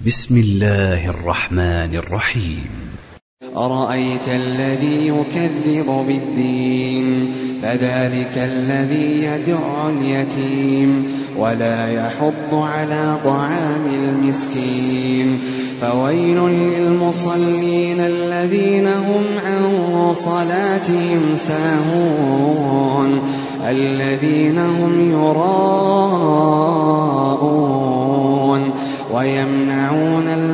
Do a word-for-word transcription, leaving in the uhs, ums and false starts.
بسم الله الرحمن الرحيم. أرأيت الذي يكذب بالدين فذلك الذي يدع اليتيم ولا يحض على طعام المسكين فويل للمصلين الذين هم عن صلاتهم ساهون الذين هم يراءون ويمنعون